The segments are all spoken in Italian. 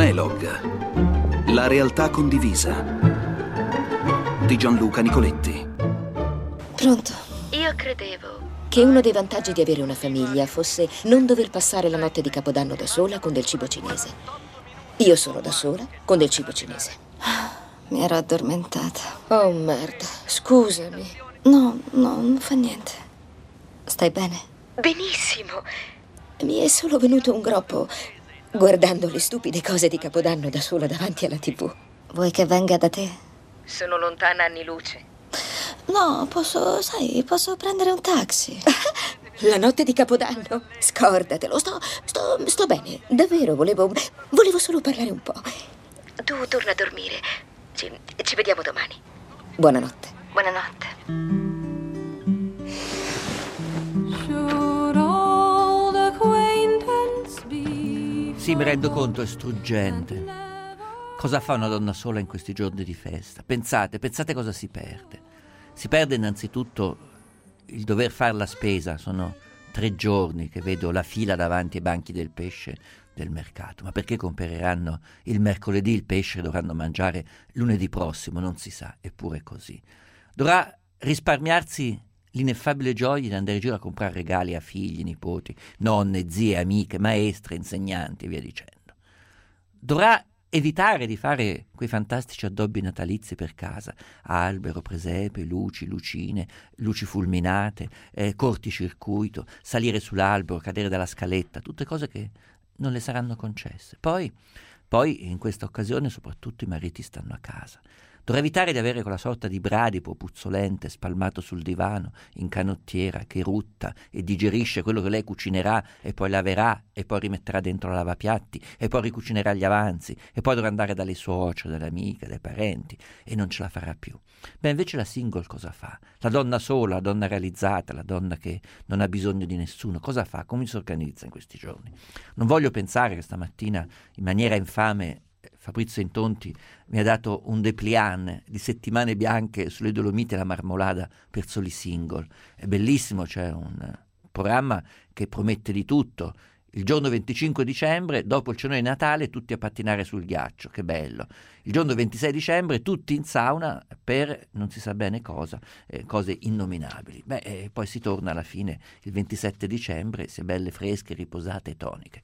Monolog. La realtà condivisa di Gianluca Nicoletti. Pronto? Io credevo Che uno dei vantaggi di avere una famiglia fosse non dover passare la notte di Capodanno da sola con del cibo cinese. Io sono da sola con del cibo cinese. mi ero addormentata. Oh merda, scusami. No, non fa niente. Stai bene? Benissimo. Mi è solo venuto un groppo guardando le stupide cose di Capodanno da sola davanti alla TV. Vuoi che venga da te? Sono lontana anni luce. No, posso prendere un taxi. La notte di Capodanno? Scordatelo, sto bene. Davvero, volevo solo parlare un po'. Tu torna a dormire. Ci vediamo domani. Buonanotte. Buonanotte. Sì, mi rendo conto, è struggente. Cosa fa una donna sola in questi giorni di festa? Pensate cosa si perde. Si perde innanzitutto il dover fare la spesa. Sono 3 giorni che vedo la fila davanti ai banchi del pesce del mercato. Ma perché compreranno il mercoledì il pesce e dovranno mangiare lunedì prossimo? Non si sa, eppure è così. Dovrà risparmiarsi l'ineffabile gioia di andare in giro a comprare regali a figli, nipoti, nonne, zie, amiche, maestre, insegnanti e via dicendo. Dovrà evitare di fare quei fantastici addobbi natalizi per casa, albero, presepe, luci, lucine, luci fulminate, corticircuito, salire sull'albero, cadere dalla scaletta, tutte cose che non le saranno concesse. Poi in questa occasione soprattutto i mariti stanno a casa. Dovrà evitare di avere quella sorta di bradipo puzzolente spalmato sul divano, in canottiera, che rutta e digerisce quello che lei cucinerà e poi laverà e poi rimetterà dentro la lavapiatti e poi ricucinerà gli avanzi e poi dovrà andare dalle suocere, dalle amiche, dai parenti e non ce la farà più. Beh, invece la single cosa fa? La donna sola, la donna realizzata, la donna che non ha bisogno di nessuno, cosa fa? Come si organizza in questi giorni? Non voglio pensare che stamattina in maniera infame Fabrizio Intonti mi ha dato un dépliant di settimane bianche sulle Dolomiti e la Marmolada per soli single. È bellissimo, c'è un programma che promette di tutto. Il giorno 25 dicembre, dopo il cenone di Natale, tutti a pattinare sul ghiaccio, che bello. Il giorno 26 dicembre, tutti in sauna per non si sa bene cosa, cose innominabili. Poi si torna alla fine il 27 dicembre, si è belle fresche, riposate e toniche.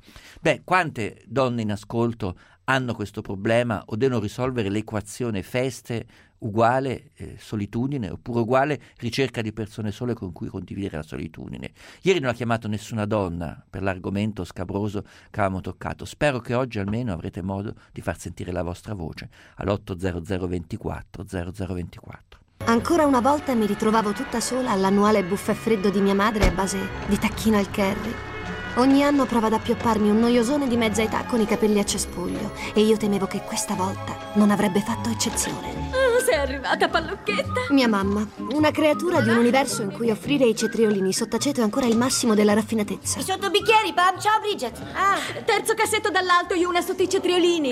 Quante donne in ascolto hanno questo problema o devono risolvere l'equazione feste uguale solitudine oppure uguale ricerca di persone sole con cui condividere la solitudine. Ieri non ha chiamato nessuna donna per l'argomento scabroso che avevamo toccato. Spero che oggi almeno avrete modo di far sentire la vostra voce all'800 24 0024. Ancora una volta mi ritrovavo tutta sola all'annuale buffet freddo di mia madre a base di tacchino al curry. Ogni anno prova ad appiopparmi un noiosone di mezza età con i capelli a cespuglio e io temevo che questa volta non avrebbe fatto eccezione. Sei arrivata, Pallocchetta? Mia mamma, una creatura di un universo in cui offrire i cetriolini sottaceto è ancora il massimo della raffinatezza. I sottobicchieri, Pam. Ciao, Bridget. Terzo cassetto dall'alto, io una sotto i cetriolini.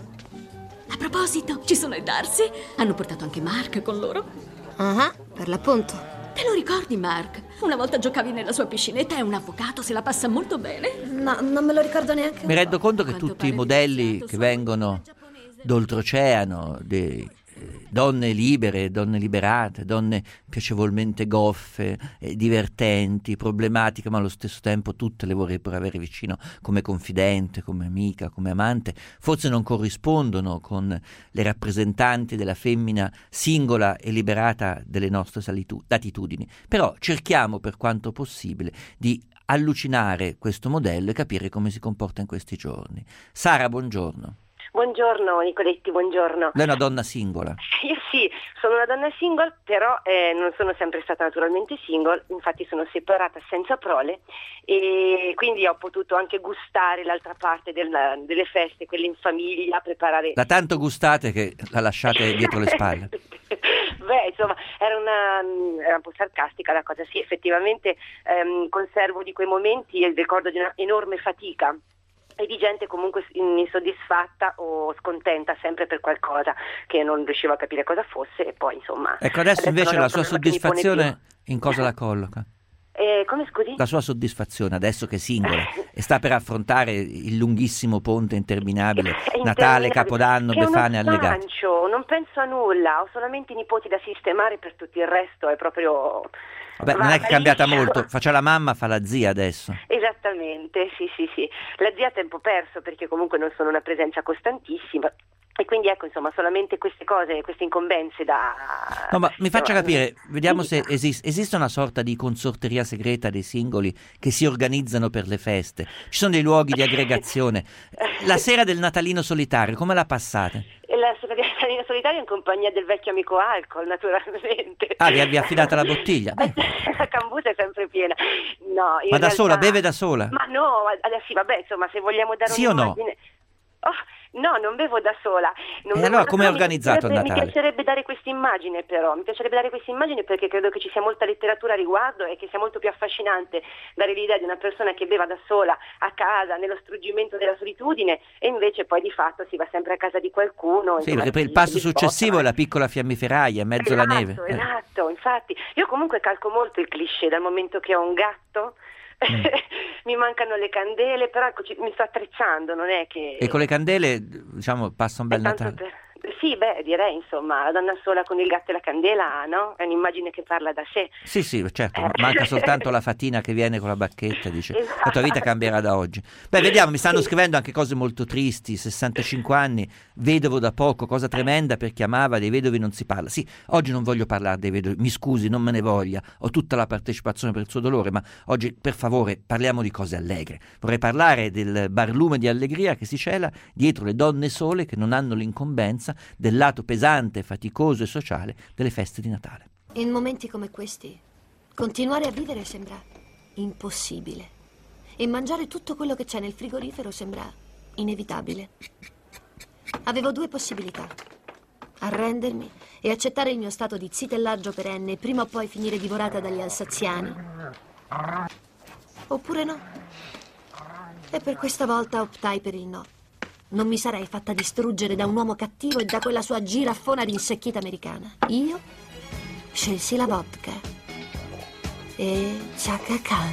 A proposito, ci sono i Darcy. Hanno portato anche Mark con loro. Per l'appunto. Te lo ricordi, Mark? Una volta giocavi nella sua piscinetta e un avvocato se la passa molto bene. No, non me lo ricordo neanche. Mi rendo conto che tutti i modelli che vengono d'oltreoceano, donne libere, donne liberate, donne piacevolmente goffe, divertenti, problematiche, ma allo stesso tempo tutte le vorrebbero avere vicino come confidente, come amica, come amante, forse non corrispondono con le rappresentanti della femmina singola e liberata delle nostre latitudini. Però cerchiamo per quanto possibile di allucinare questo modello e capire come si comporta in questi giorni. Sara, buongiorno. Buongiorno Nicoletti, buongiorno. Lei è una donna singola? Io sì, sono una donna single, però non sono sempre stata naturalmente single, infatti sono separata senza prole e quindi ho potuto anche gustare l'altra parte delle feste, quelle in famiglia, preparare... Da tanto gustate che la lasciate dietro le spalle. Insomma, era un po' sarcastica la cosa, sì, effettivamente conservo di quei momenti il ricordo di una enorme fatica e di gente comunque insoddisfatta o scontenta sempre per qualcosa che non riusciva a capire cosa fosse e poi insomma... Ecco, adesso invece la sua soddisfazione in cosa la colloca? Come scusi? La sua soddisfazione adesso che è singola e sta per affrontare il lunghissimo ponte interminabile, Natale, Capodanno, Befane allegati. Non penso a nulla, ho solamente i nipoti da sistemare, per tutto il resto è proprio... Vabbè, non è che è cambiata molto, faccia la mamma, fa la zia adesso. Esattamente, sì. La zia a tempo perso, perché comunque non sono una presenza costantissima. E quindi ecco, insomma, solamente queste cose, queste incombenze da... No, ma mi faccia capire, vediamo se esiste una sorta di consorteria segreta dei singoli che si organizzano per le feste. Ci sono dei luoghi di aggregazione. La sera del Natalino solitario, come la passate? La sera del Natalino solitario in compagnia del vecchio amico alcol, naturalmente. Ah, vi ha affidata la bottiglia? La cambusa è sempre piena. No, Ma da sola, beve da sola? Ma no, sì, vabbè, insomma, se vogliamo dare sì un'immagine... o no? No, non bevo da sola. Allora come è organizzato il Natale? Mi piacerebbe dare questa immagine però, perché credo che ci sia molta letteratura a riguardo e che sia molto più affascinante dare l'idea di una persona che beva da sola a casa, nello struggimento della solitudine, e invece poi di fatto si va sempre a casa di qualcuno. Sì, perché il passo successivo è la piccola fiammiferaia in mezzo alla neve. Esatto, infatti. Io comunque calco molto il cliché, dal momento che ho un gatto... Mi mancano le candele, però ecco, mi sto attrezzando, non è che... E con le candele, diciamo, passa un bel Natale. Sì, direi, insomma, la donna sola con il gatto e la candela, no? È un'immagine che parla da sé. Sì, certo, manca soltanto la fatina che viene con la bacchetta, dice, esatto. La tua vita cambierà da oggi. Beh, vediamo, mi stanno scrivendo anche cose molto tristi, 65 anni, vedovo da poco, cosa tremenda per chi amava, dei vedovi non si parla. Sì, oggi non voglio parlare dei vedovi, mi scusi, non me ne voglia, ho tutta la partecipazione per il suo dolore, ma oggi, per favore, parliamo di cose allegre. Vorrei parlare del barlume di allegria che si cela dietro le donne sole che non hanno l'incombenza del lato pesante, faticoso e sociale delle feste di Natale. In momenti come questi, continuare a vivere sembra impossibile e mangiare tutto quello che c'è nel frigorifero sembra inevitabile. Avevo due possibilità: arrendermi e accettare il mio stato di zitellaggio perenne e prima o poi finire divorata dagli alsaziani, oppure no. E per questa volta optai per il no. Non mi sarei fatta distruggere da un uomo cattivo e da quella sua giraffona rinsecchita americana. Io scelsi la vodka e Chaka Khan.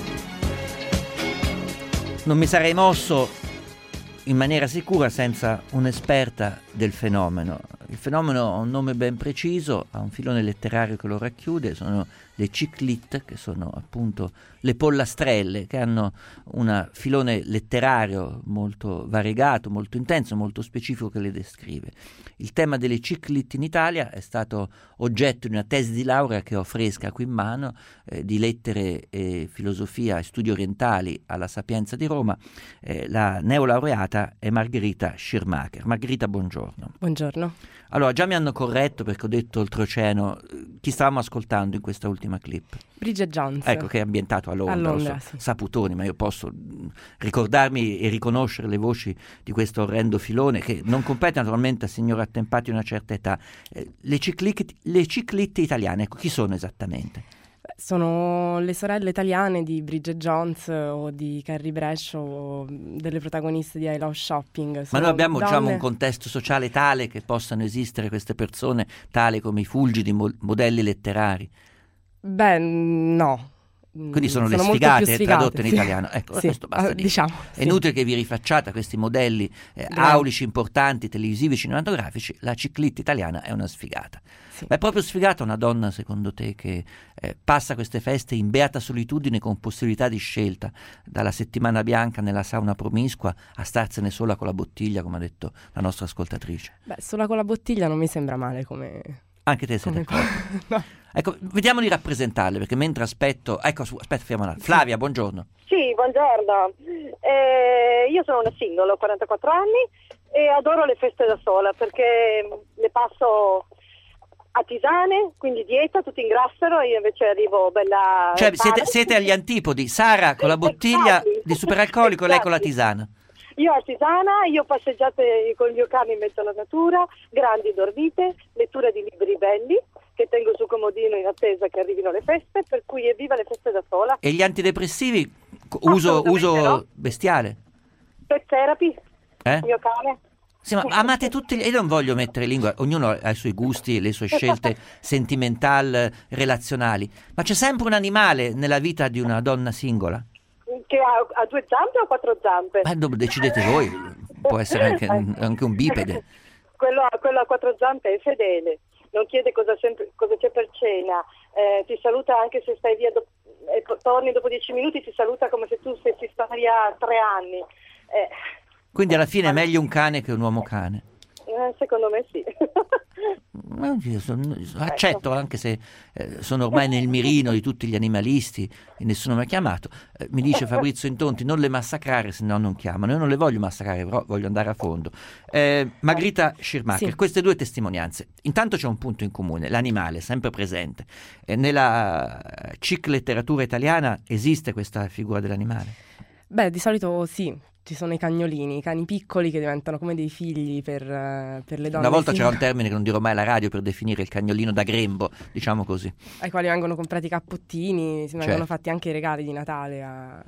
Non mi sarei mosso in maniera sicura senza un'esperta del fenomeno. Il fenomeno ha un nome ben preciso, ha un filone letterario che lo racchiude, sono le ciclette, che sono appunto le pollastrelle, che hanno un filone letterario molto variegato, molto intenso, molto specifico che le descrive. Il tema delle ciclette in Italia è stato oggetto di una tesi di laurea che ho fresca qui in mano, di lettere e filosofia e studi orientali alla Sapienza di Roma. La neolaureata è Margherita Schirmacher. Margherita, buongiorno. Buongiorno. Allora, già mi hanno corretto perché ho detto oltreoceano. Chi stavamo ascoltando in questa ultima clip? Bridget Jones. Ecco, che è ambientato a Londra. Sì. Saputoni, ma io posso ricordarmi e riconoscere le voci di questo orrendo filone che non compete naturalmente a signori attempati di una certa età. Le ciclette italiane, ecco, chi sono esattamente? Sono le sorelle italiane di Bridget Jones o di Carrie Bradshaw o delle protagoniste di I Love Shopping. Ma noi abbiamo diciamo un contesto sociale tale che possano esistere queste persone tale come i fulgidi modelli letterari? Beh, no. Quindi sono le sfigate tradotte in italiano. Ecco, sì, questo basta dire. Diciamo, è inutile che vi rifacciate a questi modelli aulici, importanti, televisivi, cinematografici. La cicletta italiana è una sfigata. Sì. Ma è proprio sfigata una donna, secondo te, che passa queste feste in beata solitudine con possibilità di scelta, dalla settimana bianca nella sauna promiscua a starsene sola con la bottiglia, come ha detto la nostra ascoltatrice? Beh, sola con la bottiglia non mi sembra male come... Anche te sei d'accordo? No. Ecco, vediamo di rappresentarle, perché mentre aspetto... Ecco, aspetta, fermala. Flavia, buongiorno. Sì, buongiorno. Io sono una single, ho 44 anni e adoro le feste da sola, perché le passo a tisane, quindi dieta, tutti ingrassano, io invece arrivo bella... Cioè, siete agli antipodi, Sara con la bottiglia di superalcolico e lei con la tisana. Io artigiana, io passeggiate con gli cani in mezzo alla natura, grandi dormite, lettura di libri belli che tengo sul comodino in attesa che arrivino le feste, per cui evviva le feste da sola. E gli antidepressivi? Uso no. bestiale? Pet therapy, mio cane. Sì, ma amate tutti io non voglio mettere lingua, ognuno ha i suoi gusti e le sue scelte sentimentali, relazionali, ma c'è sempre un animale nella vita di una donna singola. Che ha 2 zampe o 4 zampe? Ma decidete voi, può essere anche un bipede. Quello a 4 zampe è fedele, non chiede cosa c'è per cena, ti saluta anche se stai via e torni dopo 10 minuti, ti saluta come se tu stessi via 3 anni. Quindi alla fine è meglio un cane che un uomo cane. Secondo me sì. Accetto, anche se sono ormai nel mirino di tutti gli animalisti e nessuno mi ha chiamato. Mi dice Fabrizio Intonti: non le massacrare, se no non chiamano. Io non le voglio massacrare, però voglio andare a fondo. Margherita Schirmacher, sì. Queste 2 testimonianze, intanto c'è un punto in comune: l'animale sempre presente. Nella chic letteratura italiana esiste questa figura dell'animale? Beh, di solito sì. Ci sono i cagnolini, i cani piccoli che diventano come dei figli per le donne. Una volta c'era un termine che non dirò mai alla radio per definire il cagnolino da grembo, diciamo così. Ai quali vengono comprati cappottini, si vengono fatti anche i regali di Natale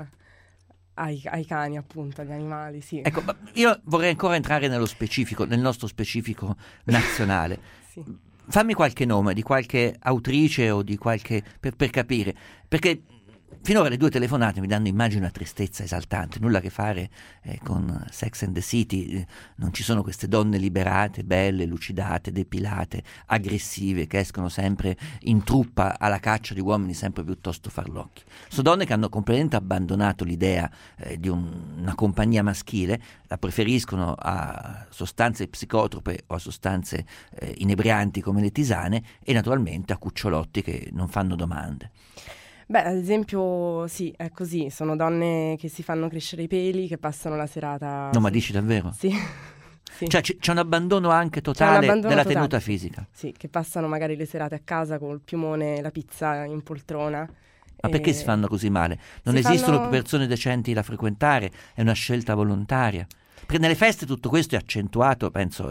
ai cani, appunto, agli animali, sì. Ecco, io vorrei ancora entrare nello specifico, nel nostro specifico nazionale. Sì. Fammi qualche nome di qualche autrice o di qualche... per capire, perché... Finora le 2 telefonate mi danno, immagino, una tristezza esaltante, nulla a che fare con Sex and the City, non ci sono queste donne liberate, belle, lucidate, depilate, aggressive, che escono sempre in truppa alla caccia di uomini sempre piuttosto farlocchi. Sono donne che hanno completamente abbandonato l'idea di una compagnia maschile, la preferiscono a sostanze psicotrope o a sostanze inebrianti come le tisane e naturalmente a cucciolotti che non fanno domande. Beh, ad esempio, sì, è così. Sono donne che si fanno crescere i peli, che passano la serata... No, ma dici davvero? Sì. Sì. Cioè c'è un abbandono anche totale della tenuta fisica. Sì, che passano magari le serate a casa col piumone e la pizza in poltrona. Ma perché si fanno così male? Non esistono più persone decenti da frequentare, è una scelta volontaria. Perché nelle feste tutto questo è accentuato, penso,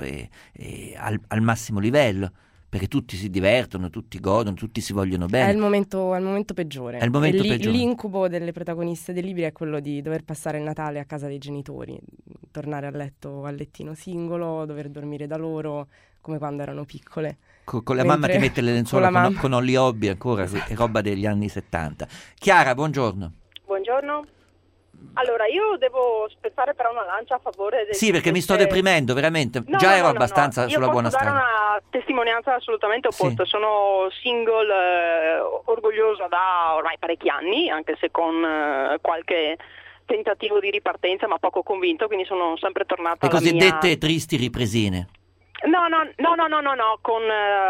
al massimo livello. Perché tutti si divertono, tutti godono, tutti si vogliono bene. È il momento peggiore. È il momento peggiore. L'incubo delle protagoniste dei libri è quello di dover passare il Natale a casa dei genitori, tornare a letto al lettino singolo, dover dormire da loro, come quando erano piccole. Con la mamma che mette le lenzuola con Holly Hobby ancora, è roba degli anni 70. Chiara, buongiorno. Buongiorno. Allora, io devo spezzare però una lancia a favore del... Sì, perché mi sto deprimendo, veramente. Ero abbastanza sulla buona strada. Io posso dare una testimonianza assolutamente opposta. Sì. Sono single, orgogliosa da ormai parecchi anni, anche se con qualche tentativo di ripartenza, ma poco convinto, quindi sono sempre tornata alla cosiddette tristi ripresine. No, con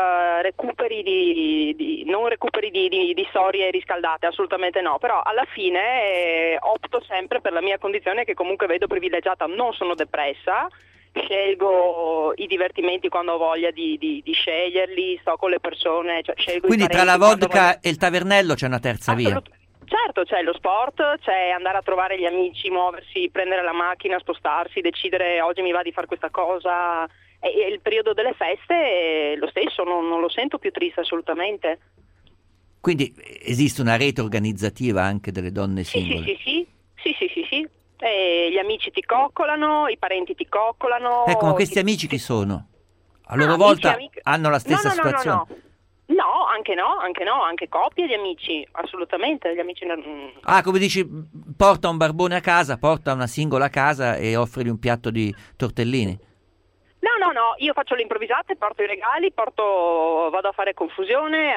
recuperi non recuperi di storie riscaldate, assolutamente no, però alla fine opto sempre per la mia condizione che comunque vedo privilegiata, non sono depressa, scelgo i divertimenti quando ho voglia di sceglierli, sto con le persone, cioè scelgo. Quindi tra la vodka e il tavernello c'è una terza via? Certo, c'è lo sport, c'è andare a trovare gli amici, muoversi, prendere la macchina, spostarsi, decidere oggi mi va di fare questa cosa. E il periodo delle feste è lo stesso, non lo sento più triste assolutamente. Quindi esiste una rete organizzativa anche delle donne singole? Sì. Gli amici ti coccolano, i parenti ti coccolano. Ecco, ma questi amici chi sono? A loro volta hanno la stessa situazione? No, anche coppie di amici, assolutamente. Gli amici... come dici, porta un barbone a casa, porta una singola a casa e offrigli un piatto di tortellini? No, io faccio le improvvisate, porto i regali, vado a fare confusione,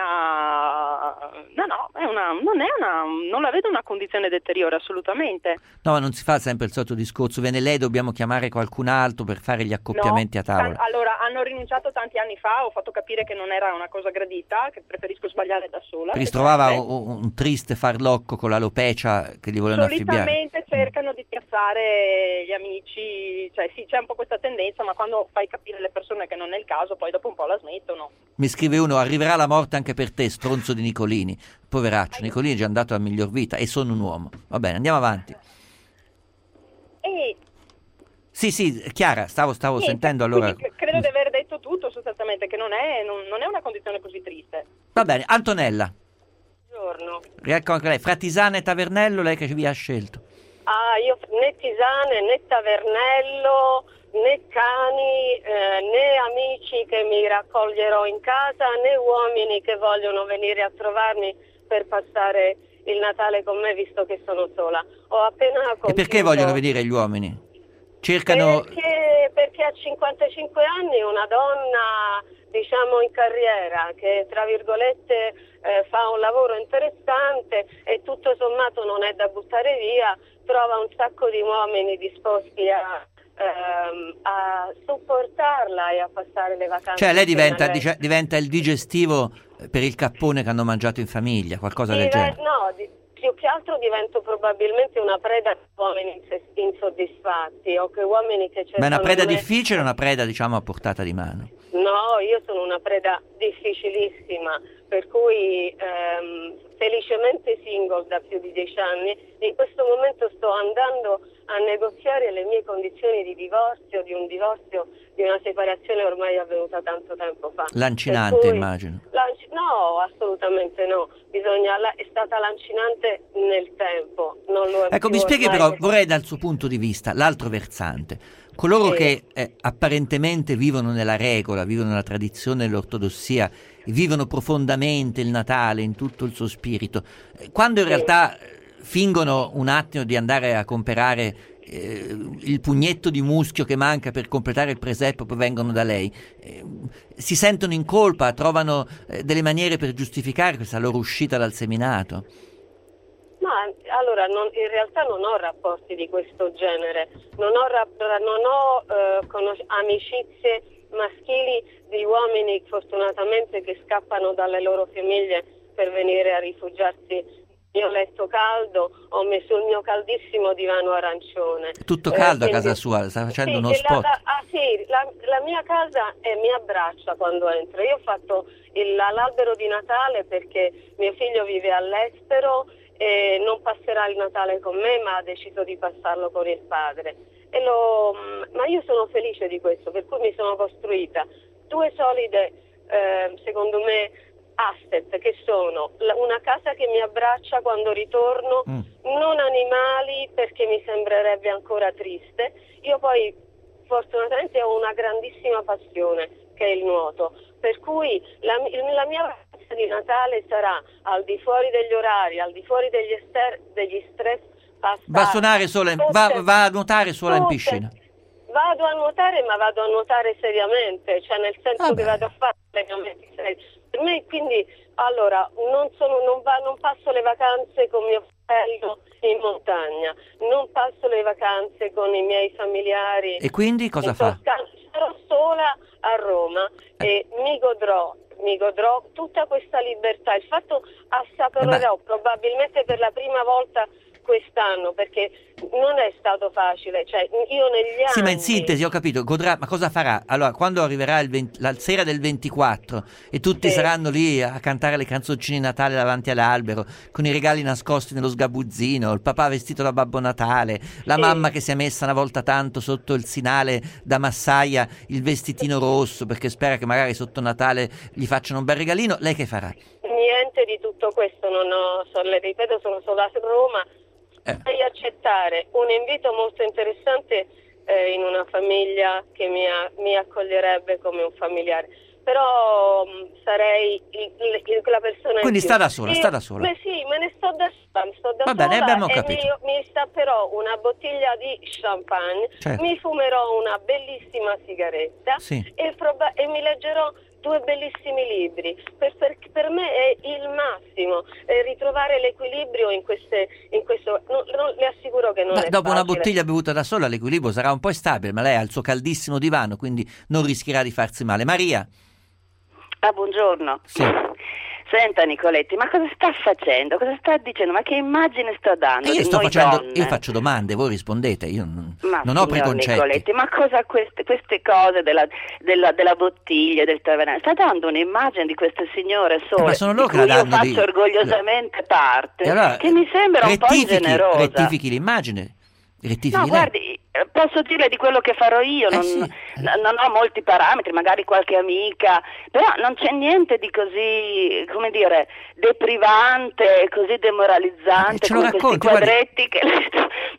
non la vedo una condizione deteriore assolutamente. No, ma non si fa sempre il solito discorso, viene lei, dobbiamo chiamare qualcun altro per fare gli accoppiamenti a tavola. Allora, hanno rinunciato tanti anni fa, ho fatto capire che non era una cosa gradita, che preferisco sbagliare da sola. Perché si trovava un triste farlocco con l'alopecia che gli volevano affibbiare. Solitamente cercano di piazzare gli amici, cioè sì, c'è un po' questa tendenza, ma quando fai capire alle persone che non è il caso, poi dopo un po' la smettono. Mi scrive uno: arriverà la morte anche per te, stronzo di Nicolini. Poveraccio, Nicolini è già andato a miglior vita e sono un uomo. Va bene, andiamo avanti. Sì, Chiara, stavo sentendo allora. Credo di aver detto tutto sostanzialmente, che non è una condizione così triste. Va bene, Antonella. Buongiorno. Riecco anche lei, fra tisane e tavernello, lei che vi ha scelto? Io né tisane né tavernello, né cani, né amici che mi raccoglierò in casa, né uomini che vogliono venire a trovarmi per passare il Natale con me, visto che sono sola. Ho appena compiuto... E perché vogliono venire gli uomini? Cercano... Perché a 55 anni una donna, diciamo, in carriera, che tra virgolette fa un lavoro interessante e tutto sommato non è da buttare via, trova un sacco di uomini disposti a supportarla e a passare le vacanze. Cioè lei diventa il digestivo per il cappone che hanno mangiato in famiglia, qualcosa del genere? No, più che altro divento probabilmente una preda di uomini insoddisfatti o che uomini che cercano... Ma è una preda difficile o una preda, diciamo, a portata di mano? No, io sono una preda difficilissima, per cui felicemente single da più di 10 anni. In questo momento sto andando a negoziare le mie condizioni di divorzio, di una separazione ormai avvenuta tanto tempo fa. Lancinante, immagino. No, assolutamente no. È stata lancinante nel tempo. Non lo è ecco, mi spieghi però, vorrei dal suo punto di vista, l'altro versante. Coloro che apparentemente vivono nella regola, vivono nella tradizione dell'ortodossia, vivono profondamente il Natale in tutto il suo spirito, quando in realtà fingono un attimo di andare a comprare il pugnetto di muschio che manca per completare il presepe, poi vengono da lei, si sentono in colpa, trovano delle maniere per giustificare questa loro uscita dal seminato. Ma allora in realtà non ho rapporti di questo genere, non ho amicizie maschili di uomini fortunatamente che scappano dalle loro famiglie per venire a rifugiarsi. Io ho letto caldo, ho messo il mio caldissimo divano arancione. Tutto caldo a casa sua, sta facendo uno spot. La mia casa mi abbraccia quando entro. Io ho fatto l'albero di Natale perché mio figlio vive all'estero e non passerà il Natale con me, ma ha deciso di passarlo con il padre. Ma io sono felice di questo, per cui mi sono costruita 2 solide, secondo me, asset, che sono una casa che mi abbraccia quando ritorno, non animali perché mi sembrerebbe ancora triste. Io poi fortunatamente ho una grandissima passione che è il nuoto, per cui la mia vacanza di Natale sarà al di fuori degli orari, al di fuori degli stress passati. Va a nuotare solo in piscina? Vado a nuotare, ma vado a nuotare seriamente, cioè nel senso che vado a fare allenamenti seri. Per me, quindi, allora, non passo le vacanze con mio fratello in montagna, non passo le vacanze con i miei familiari. E quindi cosa fa? Sarò sola a Roma e mi godrò tutta questa libertà. Il fatto assaporerò probabilmente per la prima volta quest'anno, perché non è stato facile, cioè io negli anni... Sì, ma in sintesi ho capito, godrà, ma cosa farà? Allora, quando arriverà la sera del 24 e tutti saranno lì a cantare le canzoncine di Natale davanti all'albero, con i regali nascosti nello sgabuzzino, il papà vestito da Babbo Natale, la mamma che si è messa una volta tanto sotto il sinale da massaia il vestitino rosso perché spera che magari sotto Natale gli facciano un bel regalino, lei che farà? Niente di tutto questo, le ripeto, sono solo a Roma. Vorrei accettare un invito molto interessante in una famiglia che mi accoglierebbe come un familiare, però sarei la persona. Quindi sta da sola. Beh sì, me ne sto da sola. Va bene, abbiamo capito. Mi stapperò una bottiglia di champagne, mi fumerò una bellissima sigaretta e mi leggerò 2 bellissimi libri. Per me è il massimo ritrovare l'equilibrio in questo. Le assicuro che non è dopo facile. Una bottiglia bevuta da sola l'equilibrio sarà un po' instabile, ma lei ha il suo caldissimo divano, quindi non rischierà di farsi male. Maria? Buongiorno. Sì. Senta Nicoletti, ma cosa sta facendo? Cosa sta dicendo? Ma che immagine sta dando? Io faccio domande, voi rispondete, io non ho preconcetti. Nicoletti, ma cosa queste cose della bottiglia, del tavernello? Sta dando un'immagine di queste signore sole, ma sono loro che di la cui io faccio orgogliosamente parte, allora, che mi sembra un po' ingenerosa. Rettifichi l'immagine. No, guardi, posso dirle di quello che farò io, non ho molti parametri, magari qualche amica, però non c'è niente di così, come dire, deprivante, così demoralizzante, ce lo come racconti, questi quadretti che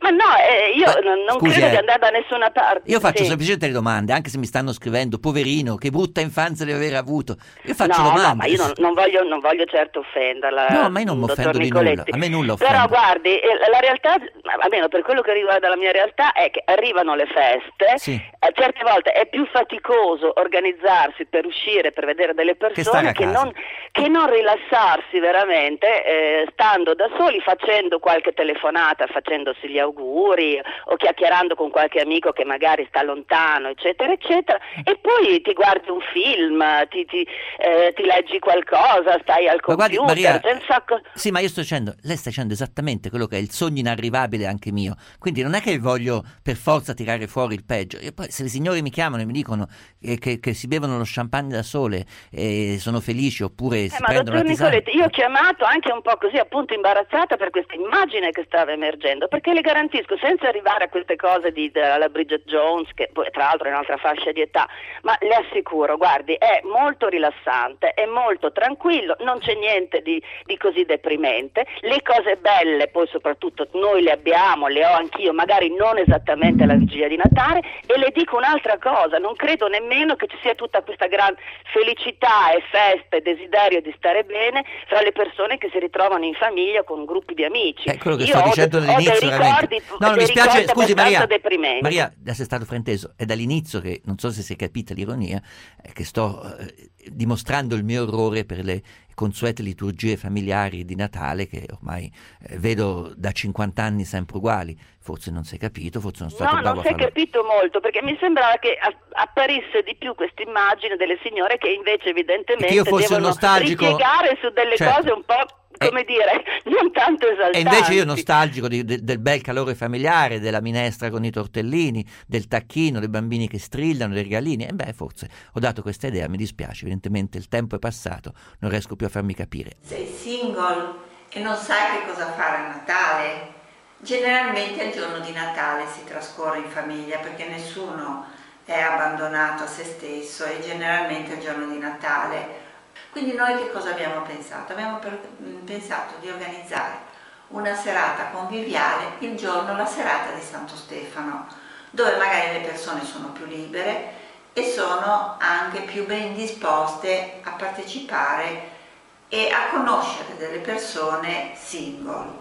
Ma no, io non scusi, credo di andare da nessuna parte. Io faccio Sì. semplicemente le domande, anche se mi stanno scrivendo, poverino, che brutta infanzia deve aver avuto. Io faccio No, domande. no, ma io non voglio certo offenderla. No, ma io non mi dottor offendo di nulla, Nicoletti. a me nulla offende. Però guardi, la realtà, almeno per quello che riguarda la mia realtà, è che arrivano le feste, Sì. Certe volte è più faticoso organizzarsi per uscire, per vedere delle persone stare a casa. che non rilassarsi veramente, stando da soli, facendo qualche telefonata, facendosi gli auguri o chiacchierando con qualche amico che magari sta lontano, eccetera, eccetera, e poi ti guardi un film, ti leggi qualcosa, stai al Ma guardi, computer, Maria, c'è un sacco... sì, ma io sto dicendo, lei sta dicendo esattamente quello che è il sogno inarrivabile anche mio, quindi non è che voglio per forza tirare fuori il peggio. E poi se i signori mi chiamano e mi dicono che si bevono lo champagne da sole e sono felici, oppure si Ma prendono la dottor tisana. Nicoletti, io ho chiamato anche un po' così appunto imbarazzata per questa immagine che stava emergendo, perché le garantisco, senza arrivare a queste cose alla Bridget Jones, che poi tra l'altro è un'altra fascia di età, ma le assicuro, guardi, è molto rilassante, è molto tranquillo, non c'è niente di così deprimente, le cose belle poi soprattutto noi le abbiamo, le ho anch'io, magari non esattamente alla vigilia di Natale, e le dico un'altra cosa, non credo nemmeno che ci sia tutta questa gran felicità e festa e desiderio di stare bene fra le persone che si ritrovano in famiglia con gruppi di amici. È quello che Io sto ho dicendo dei dall'inizio, ricordi, no, mi dei spiace, ricordi scusi Maria, abbastanza deprimenti. Maria, da essere stato frainteso, è dall'inizio che, non so se si è capita l'ironia, che sto dimostrando il mio orrore per le consuete liturgie familiari di Natale che ormai vedo da 50 anni sempre uguali. Forse non si è capito, forse non sono stato bravo non a si è farlo. capito molto, perché mi sembrava che apparisse di più questa immagine delle signore che invece evidentemente Che io fossi devono nostalgico, ripiegare su delle certo. cose un po', come dire, non tanto esaltanti. E invece io nostalgico del bel calore familiare, della minestra con i tortellini, del tacchino, dei bambini che strillano, dei regalini. E beh, forse ho dato questa idea, mi dispiace, evidentemente il tempo è passato, non riesco più a farmi capire. Sei single e non sai che cosa fare a Natale? Generalmente il giorno di Natale si trascorre in famiglia perché nessuno è abbandonato a se stesso e generalmente il giorno di Natale. Quindi noi che cosa abbiamo pensato? Abbiamo pensato di organizzare una serata conviviale il giorno, la serata di Santo Stefano, dove magari le persone sono più libere e sono anche più ben disposte a partecipare e a conoscere delle persone single.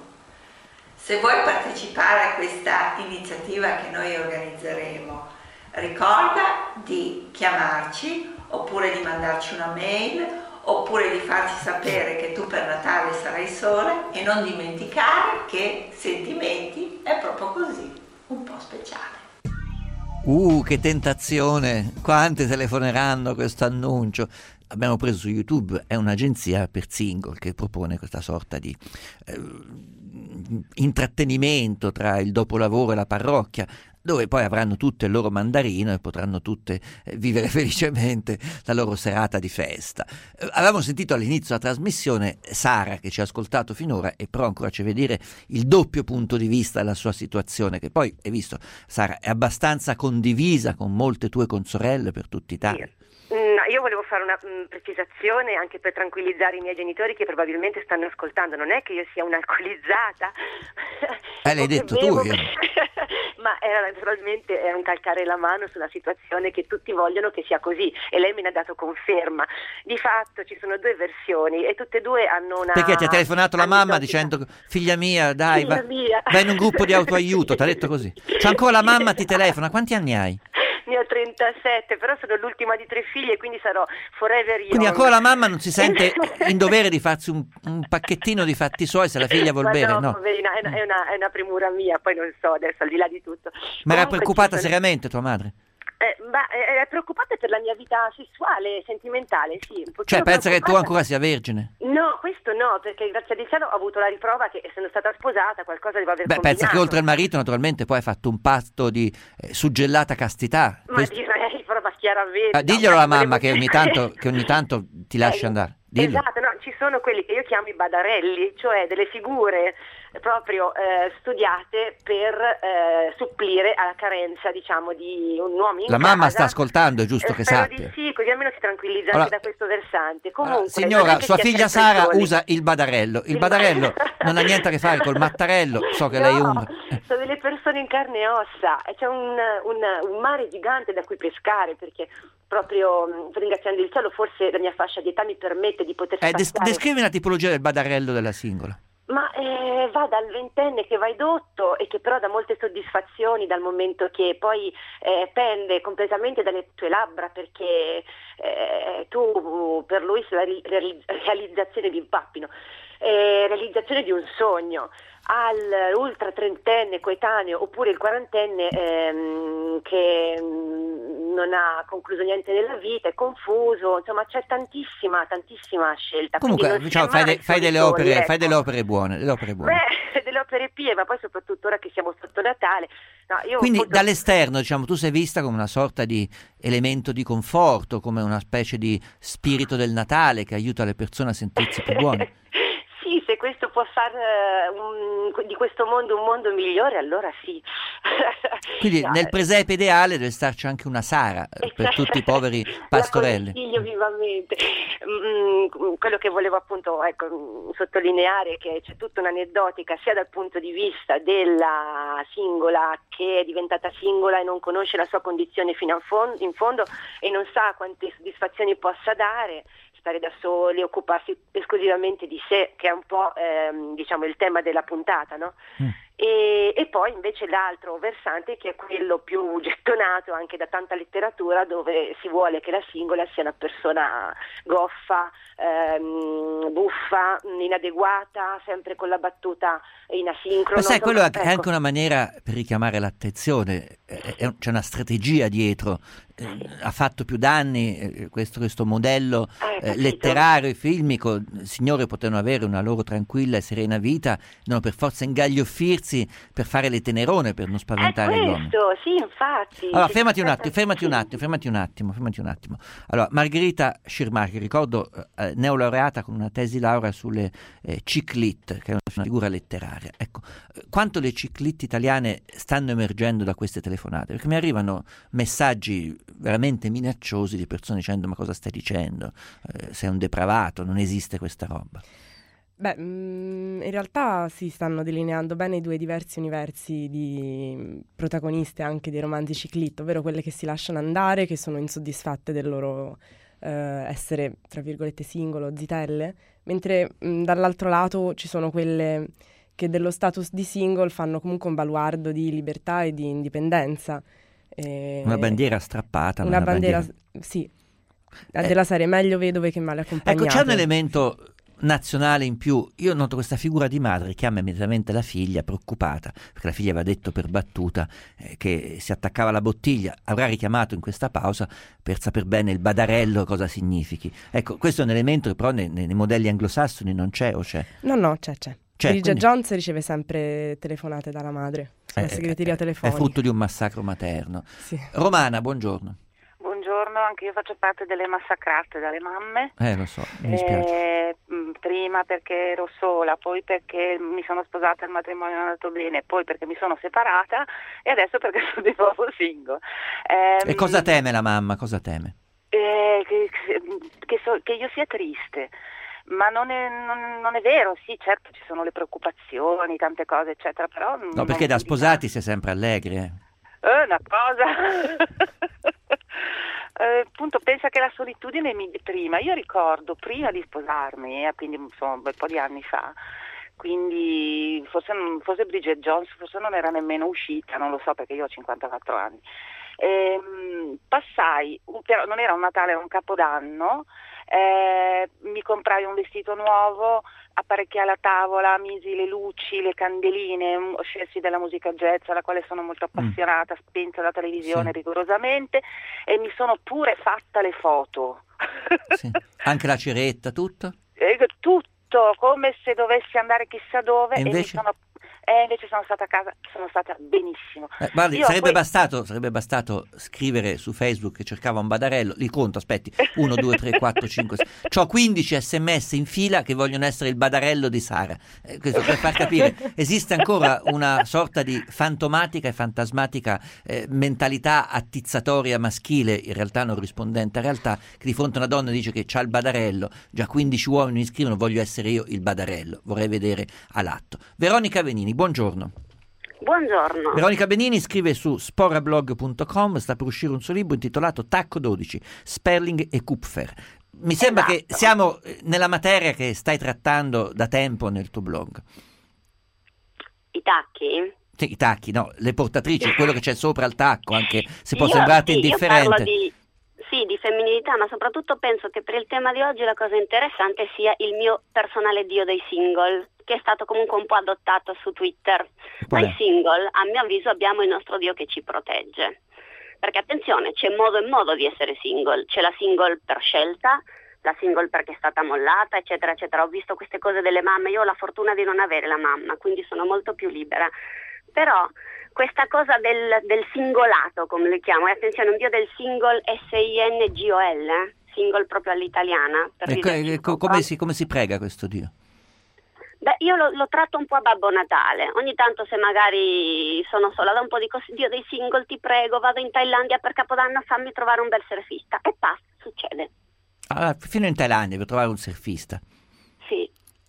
Se vuoi partecipare a questa iniziativa che noi organizzeremo, ricorda di chiamarci oppure di mandarci una mail oppure di farci sapere che tu per Natale sarai sola e non dimenticare che Sentimenti è proprio così, un po' speciale. Che tentazione! Quante telefoneranno a questo annuncio? Abbiamo preso su YouTube, è un'agenzia per single che propone questa sorta di intrattenimento tra il dopolavoro e la parrocchia, dove poi avranno tutte il loro mandarino e potranno tutte vivere felicemente la loro serata di festa. Avevamo sentito all'inizio della trasmissione Sara, che ci ha ascoltato finora, e però ancora ci deve dire il doppio punto di vista della sua situazione, che poi, hai visto, Sara, è abbastanza condivisa con molte tue consorelle per tutta Italia. Io volevo fare una precisazione anche per tranquillizzare i miei genitori che probabilmente stanno ascoltando. Non è che io sia un'alcolizzata. L'hai detto tu. Ma naturalmente è un calcare la mano sulla situazione che tutti vogliono che sia così e lei me ne ha dato conferma. Di fatto ci sono due versioni e tutte e due hanno una... Perché ti ha telefonato la mamma dicendo figlia mia dai vai in un gruppo di autoaiuto, ti ha detto così? C'è ancora la mamma ti telefona, quanti anni hai? Ne ho 37, però sono l'ultima di 3 figli e quindi sarò forever young. Quindi ancora la mamma non si sente in dovere di farsi un pacchettino di fatti suoi se la figlia vuol bere? No, poverina, è una premura mia, poi non so adesso al di là di tutto. Ma era preoccupata seriamente tua madre? È preoccupata per la mia vita sessuale e sentimentale, sì. Cioè pensa che tu ancora sia vergine? No, questo no, perché grazie al cielo ho avuto la riprova che essendo stata sposata qualcosa devo aver combinato. Pensa che oltre al marito naturalmente poi hai fatto un patto di suggellata castità. Ma direi proprio chiaramente. Diglielo alla mamma che ogni tanto ti lasci andare. Dillo. Esatto, no, ci sono quelli che io chiamo i badarelli, cioè delle figure proprio studiate per supplire alla carenza, diciamo, di un uomo in La casa. mamma sta ascoltando, è giusto che Spero sappia. di sì, così almeno si tranquillizza Allora- anche da questo versante. Comunque, non Signora, è che sua sia figlia sempre Sara soli. usa il badarello. Il badarello non ha niente a che fare col mattarello, so che lei No, sono delle persone in carne e ossa e c'è un mare gigante da cui pescare, perché proprio ringraziando il cielo forse la mia fascia di età mi permette di poter passare. Descrivi una tipologia del badarello della singola. Ma va dal ventenne che va edotto e che però dà molte soddisfazioni, dal momento che poi pende completamente dalle tue labbra, perché tu per lui sei la realizzazione di un pappino, realizzazione di un sogno. All'ultra trentenne coetaneo oppure il quarantenne che non ha concluso niente nella vita, è confuso, insomma c'è tantissima scelta. Comunque, Quindi non diciamo, si è mai fai delle soli, opere, ecco. fai delle opere buone, delle opere buone. Beh, delle opere pie, ma poi soprattutto ora che siamo sotto Natale. No, io Quindi appunto- dall'esterno, diciamo, tu sei vista come una sorta di elemento di conforto, come una specie di spirito del Natale che aiuta le persone a sentirsi più buone. Sì, se questo può far di questo mondo un mondo migliore, allora sì. Quindi No, nel presepe ideale deve starci anche una Sara per tutti i poveri pastorelli. La consiglio vivamente. Quello che volevo appunto sottolineare è che c'è tutta un'aneddotica sia dal punto di vista della singola che è diventata singola e non conosce la sua condizione fino in fondo e non sa quante soddisfazioni possa dare stare da soli, occuparsi esclusivamente di sé, che è un po' diciamo il tema della puntata, no? E poi invece l'altro versante, che è quello più gettonato anche da tanta letteratura, dove si vuole che la singola sia una persona goffa, buffa, inadeguata, sempre con la battuta in asincrono. Ma sai, quello è ecco. anche una maniera per richiamare l'attenzione, c'è una strategia dietro, ha fatto più danni questo modello letterario e filmico. Il signore potevano avere una loro tranquilla e serena vita, non per forza ingaglioffarsi per fare le tenerone, per non spaventare l'uomo. Sì, infatti. Allora, fermati un attimo. Allora, Margherita Schirmacher, ricordo, neolaureata con una tesi laurea sulle ciclette, che è una figura letteraria. Ecco, quanto le ciclette italiane stanno emergendo da queste telefonate? Perché mi arrivano messaggi veramente minacciosi di persone dicendo: ma cosa stai dicendo? Sei un depravato, non esiste questa roba. Beh, in realtà si stanno delineando bene i due diversi universi di protagoniste anche dei romanzi ciclette, ovvero quelle che si lasciano andare, che sono insoddisfatte del loro essere, tra virgolette, singolo, zitelle, mentre dall'altro lato ci sono quelle che dello status di single fanno comunque un baluardo di libertà e di indipendenza. Una bandiera strappata. Una bandiera, sì, della serie meglio vedove che male accompagnate. Ecco, c'è un elemento nazionale in più. Io noto questa figura di madre, chiama immediatamente la figlia preoccupata, perché la figlia aveva detto per battuta che si attaccava alla bottiglia, avrà richiamato in questa pausa per saper bene il badarello cosa significhi. Ecco, questo è un elemento che però nei modelli anglosassoni non c'è, o c'è? No, c'è. Bridget quindi Jones riceve sempre telefonate dalla madre, sulla segreteria telefonica. È frutto di un massacro materno. Sì. Romana, buongiorno. Buongiorno, anche io faccio parte delle massacrate dalle mamme. Lo so, mi dispiace. Prima perché ero sola, poi perché mi sono sposata e il matrimonio è andato bene, poi perché mi sono separata e adesso perché sono di nuovo single. E cosa teme la mamma? Cosa teme? Che io sia triste. Ma non è vero, sì, certo ci sono le preoccupazioni, tante cose eccetera, però... No, perché da sposati si è sempre allegri, Una cosa... appunto pensa che la solitudine mi deprima. Io ricordo prima di sposarmi, quindi insomma un bel po' di anni fa, quindi forse Bridget Jones forse non era nemmeno uscita, non lo so perché io ho 54 anni. Passai, non era un Natale, era un Capodanno, mi comprai un vestito nuovo, apparecchiai la tavola, misi le luci, le candeline, scelsi della musica jazz alla quale sono molto appassionata, spenta la televisione rigorosamente e mi sono pure fatta le foto. Sì. Anche la ceretta, tutto? Tutto, come se dovessi andare chissà dove e invece? E invece sono stata a casa, sono stata benissimo. Guardi, sarebbe bastato scrivere su Facebook che cercava un badarello, li conto, aspetti, 1, 2, 3, 4, 5, 6. C'ho 15 sms in fila che vogliono essere il badarello di Sara. Questo per far capire, esiste ancora una sorta di fantomatica e fantasmatica mentalità attizzatoria maschile, in realtà non rispondente a realtà, che di fronte a una donna dice che c'ha il badarello, già 15 uomini mi scrivono, voglio essere io il badarello, vorrei vedere all'atto. Veronica Benini, buongiorno. Buongiorno. Veronica Benini scrive su sporablog.com, sta per uscire un suo libro intitolato Tacco 12, Sperling e Kupfer. Mi sembra che siamo nella materia che stai trattando da tempo nel tuo blog. I tacchi? Sì, i tacchi, no, le portatrici, quello che c'è sopra il tacco, anche se può sembrarti indifferente. Io parlo di femminilità, ma soprattutto penso che per il tema di oggi la cosa interessante sia il mio personale dio dei single, che è stato comunque un po' adottato su Twitter. Noi single, a mio avviso, abbiamo il nostro dio che ci protegge. Perché attenzione, c'è modo e modo di essere single. C'è la single per scelta, la single perché è stata mollata, eccetera, eccetera. Ho visto queste cose delle mamme, io ho la fortuna di non avere la mamma, quindi sono molto più libera. Però questa cosa del singolato, come lo chiamo, e attenzione, un dio del single SINGOL, single proprio all'italiana. Come si prega questo dio? Beh, io lo tratto un po' a Babbo Natale. Ogni tanto, se magari sono sola da un po' di cose, dio dei single, ti prego, vado in Thailandia per Capodanno, fammi trovare un bel surfista. E passa, succede. Fino in Thailandia per trovare un surfista. Sì.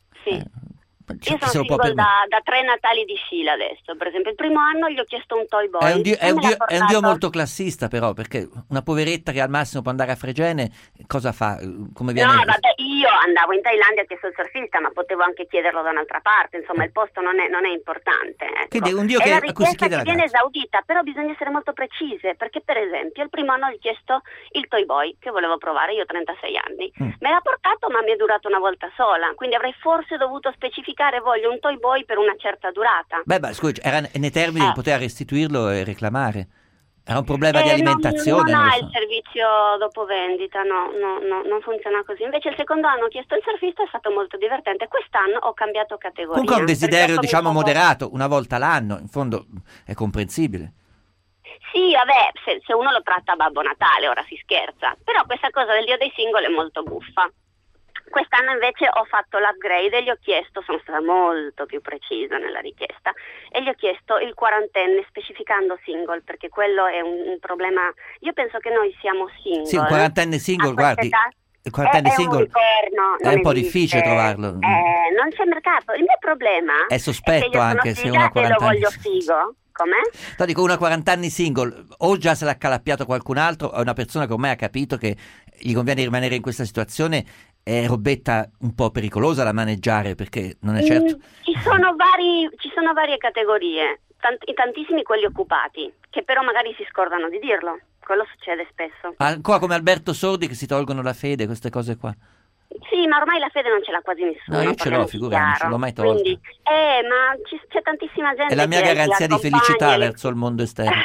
Io sono single da 3 Natali di fila adesso. Per esempio, il primo anno gli ho chiesto un toy boy. È un dio molto classista, però, perché una poveretta che al massimo può andare a Fregene, cosa fa? Come viene? No, vabbè, io andavo in Thailandia e ho chiesto il surfista, ma potevo anche chiederlo da un'altra parte. Insomma, il posto non è importante. Ecco. Quindi è un dio a cui si chiede la viene grazia. esaudita, però bisogna essere molto precise, perché per esempio il primo anno gli ho chiesto il toy boy, che volevo provare, io ho 36 anni. Me l'ha portato, ma mi è durato una volta sola, quindi avrei forse dovuto specificare: voglio un toy boy per una certa durata. Beh, scusi, era nei termini di poter restituirlo e reclamare. Era un problema di alimentazione. Non ha il servizio dopo vendita, no, non funziona così. Invece il secondo anno ho chiesto il surfista, è stato molto divertente. Quest'anno ho cambiato categoria. Comunque è un desiderio, moderato, una volta l'anno, in fondo è comprensibile. Sì, vabbè, se uno lo tratta a Babbo Natale, ora si scherza. Però questa cosa del dio dei single è molto buffa. Quest'anno invece ho fatto l'upgrade e gli ho chiesto, sono stata molto più precisa nella richiesta, e gli ho chiesto il quarantenne specificando single, perché quello è un problema. Io penso che noi siamo single. Sì, un quarantenne single, guardi, il quarantenne single è un po' difficile trovarlo. Non c'è mercato. Il mio problema è sospetto anche se una quarantenne. Lo voglio figo. Com'è? No, dico, una quarantenne single, o già se l'ha accalappiato qualcun altro, o è una persona che ormai ha capito che gli conviene rimanere in questa situazione. È robetta un po' pericolosa da maneggiare, perché non è certo. Ci sono varie categorie, tantissimi quelli occupati, che però magari si scordano di dirlo. Quello succede spesso. Ancora come Alberto Sordi che si tolgono la fede, queste cose qua. Sì, ma ormai la fede non ce l'ha quasi nessuno. No, io ce l'ho, figurati, non l'ho mai tolta. Quindi, ma c'è tantissima gente. È la mia garanzia di felicità verso il mondo esterno.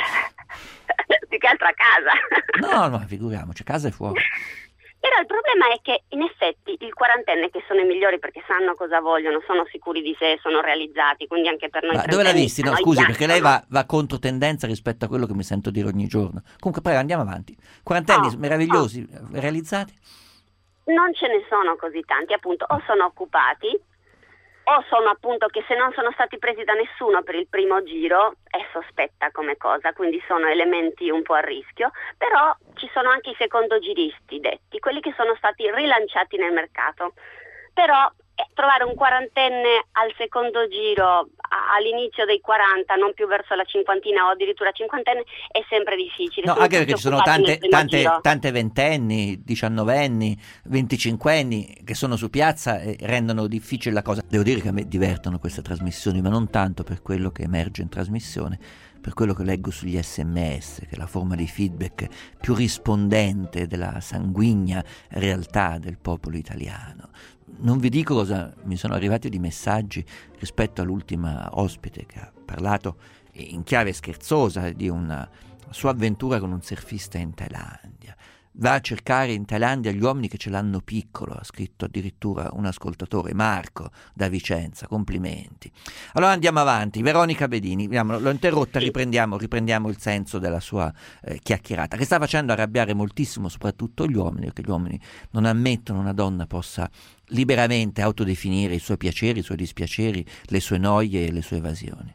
Più che altro a casa. No, figuriamoci, casa e fuori. Però il problema è che in effetti il quarantenne, che sono i migliori perché sanno cosa vogliono, sono sicuri di sé, sono realizzati, quindi anche per noi. Ma dove l'ha visti? No, scusi, perché lei va contro tendenza rispetto a quello che mi sento dire ogni giorno. Comunque, prego, andiamo avanti. Quarantenni meravigliosi, realizzati? Non ce ne sono così tanti, appunto, o sono occupati, o sono appunto che se non sono stati presi da nessuno per il primo giro è sospetta come cosa, quindi sono elementi un po' a rischio, però ci sono anche i secondogiristi detti, quelli che sono stati rilanciati nel mercato. Però trovare un quarantenne al secondo giro all'inizio dei 40, non più verso la cinquantina o addirittura cinquantenne, è sempre difficile. No, anche perché ci sono tante ventenni, diciannovenni, venticinquenni che sono su piazza e rendono difficile la cosa. Devo dire che a me divertono queste trasmissioni, ma non tanto per quello che emerge in trasmissione, per quello che leggo sugli SMS, che è la forma di feedback più rispondente della sanguigna realtà del popolo italiano. Non vi dico cosa mi sono arrivati di messaggi rispetto all'ultima ospite che ha parlato in chiave scherzosa di una sua avventura con un surfista in Thailandia. va a cercare in Thailandia gli uomini che ce l'hanno piccolo, ha scritto addirittura un ascoltatore, Marco da Vicenza, complimenti. Allora andiamo avanti, Veronica Bedini, l'ho interrotta, riprendiamo il senso della sua chiacchierata, che sta facendo arrabbiare moltissimo soprattutto gli uomini, perché gli uomini non ammettono una donna possa liberamente autodefinire i suoi piaceri, i suoi dispiaceri, le sue noie e le sue evasioni.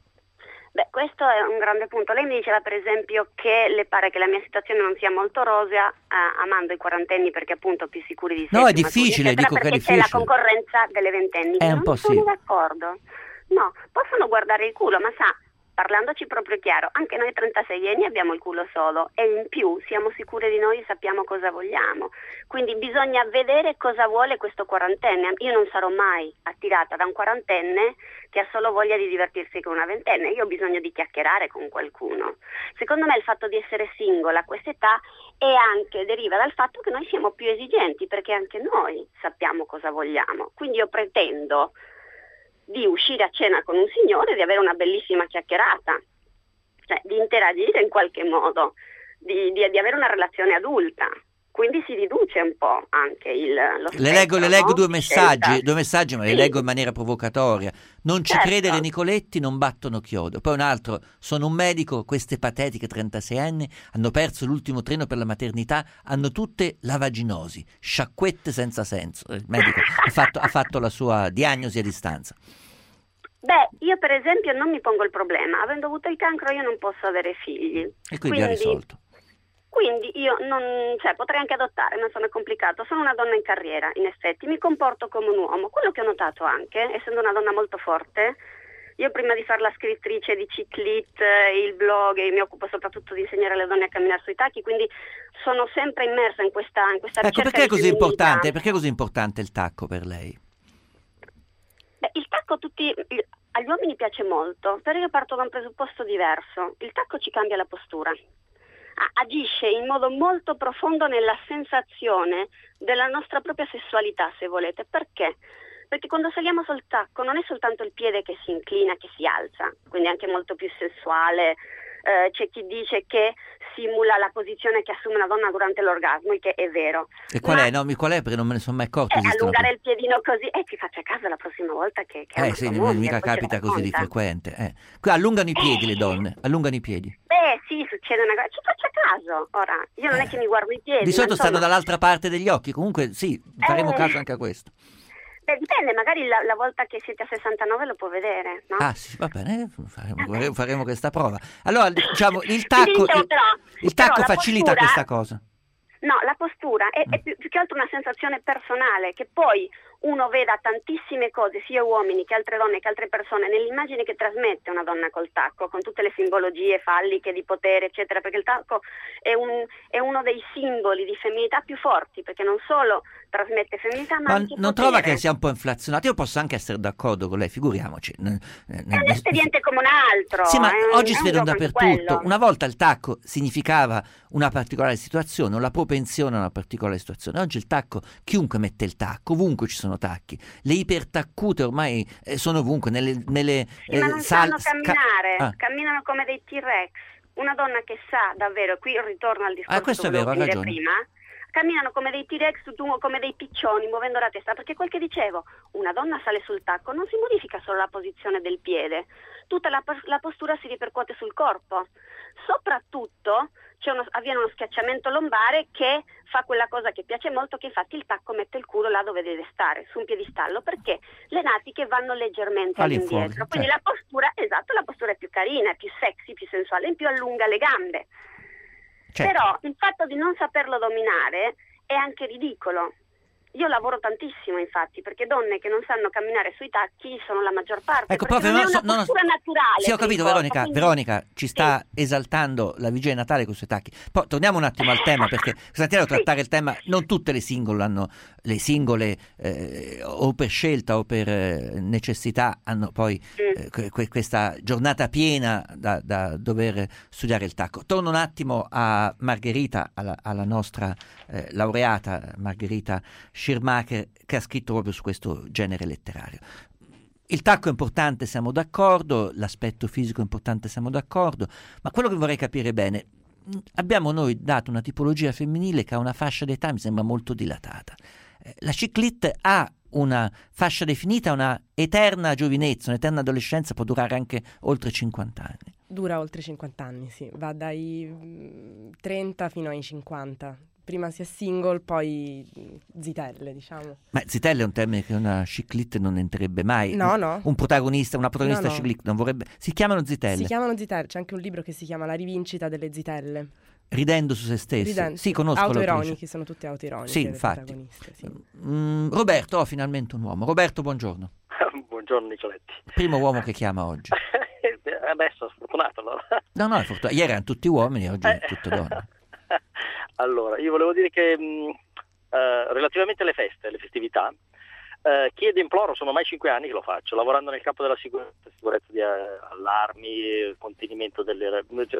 Beh, questo è un grande punto. Lei mi diceva per esempio che le pare che la mia situazione non sia molto rosea, amando i quarantenni perché appunto più sicuri di sé. No, è difficile, dico che è difficile. C'è la concorrenza delle ventenni. È un po' non sono sì. d'accordo. No, possono guardare il culo, ma sa, parlandoci proprio chiaro, anche noi 36enni abbiamo il culo solo e in più siamo sicuri di noi e sappiamo cosa vogliamo. Quindi bisogna vedere cosa vuole questo quarantenne. Io non sarò mai attirata da un quarantenne che ha solo voglia di divertirsi con una ventenne. Io ho bisogno di chiacchierare con qualcuno. Secondo me il fatto di essere singola a quest'età deriva dal fatto che noi siamo più esigenti, perché anche noi sappiamo cosa vogliamo. Quindi io pretendo di uscire a cena con un signore, di avere una bellissima chiacchierata, cioè di interagire in qualche modo, di avere una relazione adulta. Quindi si riduce un po' anche lo spettro, Le leggo no? due messaggi, ma sì. le leggo in maniera provocatoria. Non ci Certo. credere, Nicoletti, non battono chiodo. Poi un altro, sono un medico, queste patetiche 36enni hanno perso l'ultimo treno per la maternità, hanno tutte la vaginosi, sciacquette senza senso. Il medico ha fatto la sua diagnosi a distanza. Beh, io per esempio non mi pongo il problema, avendo avuto il cancro io non posso avere figli. E quindi ha risolto. Quindi io potrei anche adottare, ma insomma è complicato. Sono una donna in carriera, in effetti, mi comporto come un uomo. Quello che ho notato anche, essendo una donna molto forte, io prima di fare la scrittrice di Ciclit, il blog, e mi occupo soprattutto di insegnare alle donne a camminare sui tacchi, quindi sono sempre immersa in questa ricerca. Ecco, perché è così importante? Perché è così importante il tacco per lei? Beh, il tacco agli uomini piace molto, però io parto da un presupposto diverso. Il tacco ci cambia la postura. Agisce in modo molto profondo nella sensazione della nostra propria sessualità, se volete. Perché? Perché quando saliamo sul tacco non è soltanto il piede che si inclina, che si alza, quindi anche molto più sessuale. C'è chi dice che simula la posizione che assume una donna durante l'orgasmo, il che è vero. E qual è? No, qual è? Perché non me ne sono mai accorto. Allungare il piedino così, ci faccia caso la prossima volta che sì, mica capita così di frequente. Qui allungano i piedi le donne, allungano i piedi. Beh, sì, succede una cosa, ci faccia caso. Ora, io non è che mi guardo i piedi. Di solito stanno dall'altra parte degli occhi, comunque sì, faremo caso anche a questo. Beh, dipende, magari la volta che siete a 69 lo può vedere, no? Ah sì, va bene, faremo questa prova. Allora, diciamo, il tacco facilita questa cosa. No, la postura è più che altro una sensazione personale, che poi uno veda tantissime cose, sia uomini che altre donne che altre persone, nell'immagine che trasmette una donna col tacco, con tutte le simbologie falliche di potere, eccetera, perché il tacco è uno dei simboli di femminilità più forti, perché non solo trasmette femminilità, ma anche non potere. trova che sia un po' inflazionato? Io posso anche essere d'accordo con lei, figuriamoci. È un espediente come un altro. Sì, ma oggi si vedono dappertutto. dappertutto. Una volta il tacco significava una particolare situazione, o la propensione a una particolare situazione. Oggi il tacco, chiunque mette il tacco, ovunque ci sono tacchi. Le ipertaccute ormai sono ovunque, nelle ma non sanno camminare, camminano come dei T-Rex. Una donna che sa davvero, qui ritorno al discorso questo che è vero, ha volevo dire ragione. prima, camminano come dei T-Rex, come dei piccioni, muovendo la testa, perché quel che dicevo, una donna sale sul tacco, non si modifica solo la posizione del piede, tutta la postura si ripercuote sul corpo. Soprattutto avviene uno schiacciamento lombare che fa quella cosa che piace molto, che infatti il tacco mette il culo là dove deve stare, su un piedistallo, perché le natiche vanno leggermente all'indietro. Quindi la postura è più carina, è più sexy, più sensuale, in più allunga le gambe. Certo. Però il fatto di non saperlo dominare è anche ridicolo. Io lavoro tantissimo, infatti, perché donne che non sanno camminare sui tacchi sono la maggior parte. Ecco, perché non è una postura naturale. Sì, ho capito, corpo, Veronica. quindi... Veronica ci sta esaltando la vigilia di Natale con i suoi tacchi. Poi torniamo un attimo al tema, perché stasera trattare il tema, non tutte le singole o per scelta o per necessità hanno poi questa giornata piena da dover studiare il tacco. Torno un attimo a Margherita, alla nostra laureata Margherita Schirmacher, che ha scritto proprio su questo genere letterario. Il tacco è importante, siamo d'accordo, l'aspetto fisico è importante, siamo d'accordo, ma quello che vorrei capire bene, abbiamo noi dato una tipologia femminile che ha una fascia d'età, mi sembra molto dilatata. La ciclette ha una fascia definita, una eterna giovinezza, un'eterna adolescenza, può durare anche oltre 50 anni. Dura oltre 50 anni, sì, va dai 30 fino ai 50. Prima si è single, poi zitelle, diciamo. Ma zitelle è un termine che una ciclette non entrerebbe mai. No. Un protagonista, una protagonista ciclette non vorrebbe. Si chiamano zitelle. Si chiamano zitelle, c'è anche un libro che si chiama La rivincita delle zitelle. Ridendo su se stessi. Sì, conosco autoironiche, sono tutte autoironiche. Sì, infatti. Sì. Roberto, finalmente un uomo. Roberto, buongiorno. Buongiorno Nicoletti. Primo uomo che chiama oggi. Sono sfortunato allora. No, è fortunato. Ieri erano tutti uomini, oggi tutte donne. Allora, io volevo dire che relativamente alle feste, alle festività, chiedo e imploro, sono ormai 5 anni che lo faccio, lavorando nel campo della sicurezza di allarmi, contenimento delle...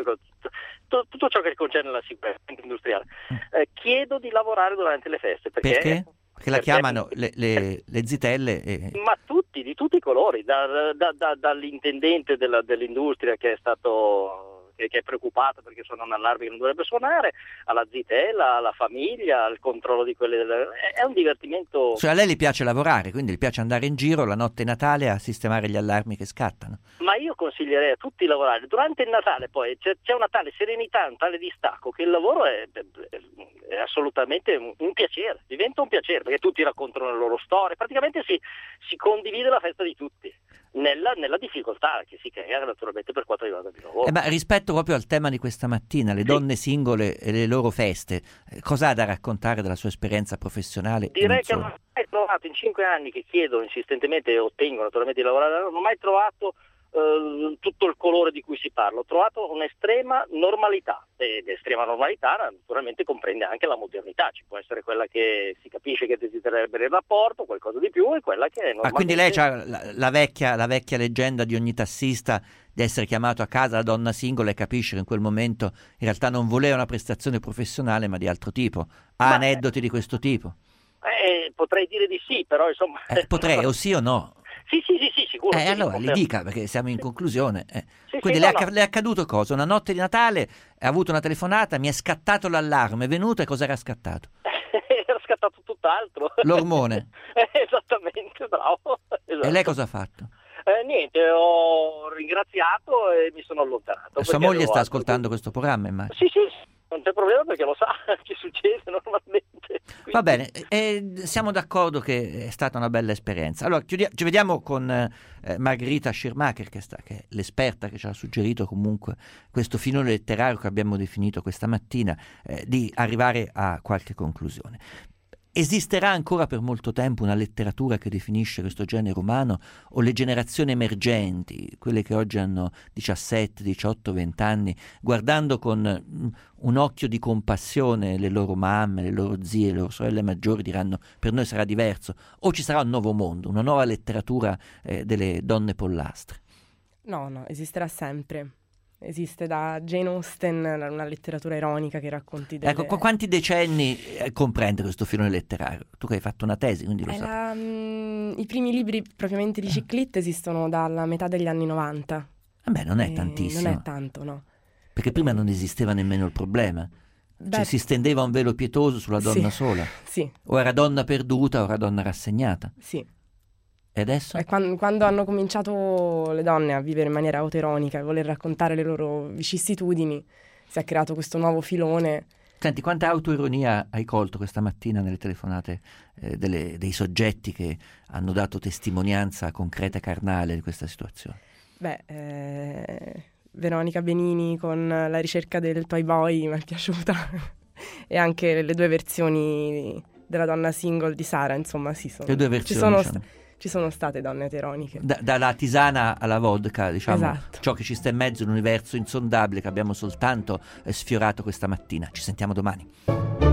tutto ciò che concerne la sicurezza anche industriale. Chiedo di lavorare durante le feste. Perché? Perché la chiamano le zitelle. Ma tutti, di tutti i colori, dall'intendente dell'industria che è stato... che è preoccupato perché suona un allarme che non dovrebbe suonare, alla zitella, alla famiglia, al controllo di quelle è un divertimento. Cioè a lei le piace lavorare, quindi le piace andare in giro la notte di Natale a sistemare gli allarmi che scattano. Ma io consiglierei a tutti di lavorare durante il Natale, poi c'è una tale serenità, un tale distacco che il lavoro è assolutamente un piacere, diventa un piacere perché tutti raccontano le loro storie, praticamente si condivide la festa di tutti. Nella difficoltà che si crea naturalmente per quanto riguarda il lavoro. Ma rispetto proprio al tema di questa mattina, le donne singole e le loro feste, cosa ha da raccontare della sua esperienza professionale? Direi che non ho mai trovato in 5 anni che chiedo insistentemente e ottengo naturalmente di lavorare, non ho mai trovato tutto il colore di cui si parla, ho trovato un'estrema normalità ed estrema normalità naturalmente comprende anche la modernità, ci può essere quella che si capisce che desidererebbe il rapporto, qualcosa di più e quella che è normalmente... quindi lei c'ha la vecchia leggenda di ogni tassista di essere chiamato a casa la donna singola e capisce che in quel momento in realtà non voleva una prestazione professionale ma di altro tipo. Ha aneddoti di questo tipo? Potrei dire di sì, però insomma... Potrei, o sì o no? Sì, sicuro. Allora li dica perché siamo in conclusione. Quindi le è accaduto cosa? Una notte di Natale ha avuto una telefonata, mi è scattato l'allarme, è venuto e cosa era scattato? Era scattato tutt'altro. L'ormone. Esattamente, bravo. Esatto. E lei cosa ha fatto? Niente, ho ringraziato e mi sono allontanato. Sua moglie sta ascoltando questo programma, immagino. Sì, non c'è problema perché lo sa che succede normalmente. Quindi... Va bene, siamo d'accordo che è stata una bella esperienza. Allora, ci vediamo con Margherita Schirmacher, che è l'esperta che ci ha suggerito comunque questo filone letterario che abbiamo definito questa mattina, di arrivare a qualche conclusione. Esisterà ancora per molto tempo una letteratura che definisce questo genere umano o le generazioni emergenti, quelle che oggi hanno 17, 18, 20 anni, guardando con un occhio di compassione le loro mamme, le loro zie, le loro sorelle maggiori diranno per noi sarà diverso, o ci sarà un nuovo mondo, una nuova letteratura delle donne pollastre? No, esisterà sempre. Esiste da Jane Austen una letteratura ironica che racconti delle... Ecco, quanti decenni comprende questo filone letterario? Tu che hai fatto una tesi, quindi lo sai. I primi libri propriamente di Ciclitte esistono dalla metà degli anni 90. Non è tantissimo. Non è tanto, no. Perché prima non esisteva nemmeno il problema. Cioè, si stendeva un velo pietoso sulla donna sola. Sì. O era donna perduta o era donna rassegnata. Sì. E adesso? Quando hanno cominciato le donne a vivere in maniera autoironica e voler raccontare le loro vicissitudini, si è creato questo nuovo filone. Senti, quanta autoironia hai colto questa mattina nelle telefonate dei soggetti che hanno dato testimonianza concreta e carnale di questa situazione? Veronica Benini con La ricerca del Toy Boy mi è piaciuta e anche le due versioni della donna single di Sara, insomma le due versioni ci sono state donne autoironiche. Dalla tisana alla vodka, diciamo, esatto. Ciò che ci sta in mezzo, l'universo insondabile che abbiamo soltanto sfiorato questa mattina. Ci sentiamo domani.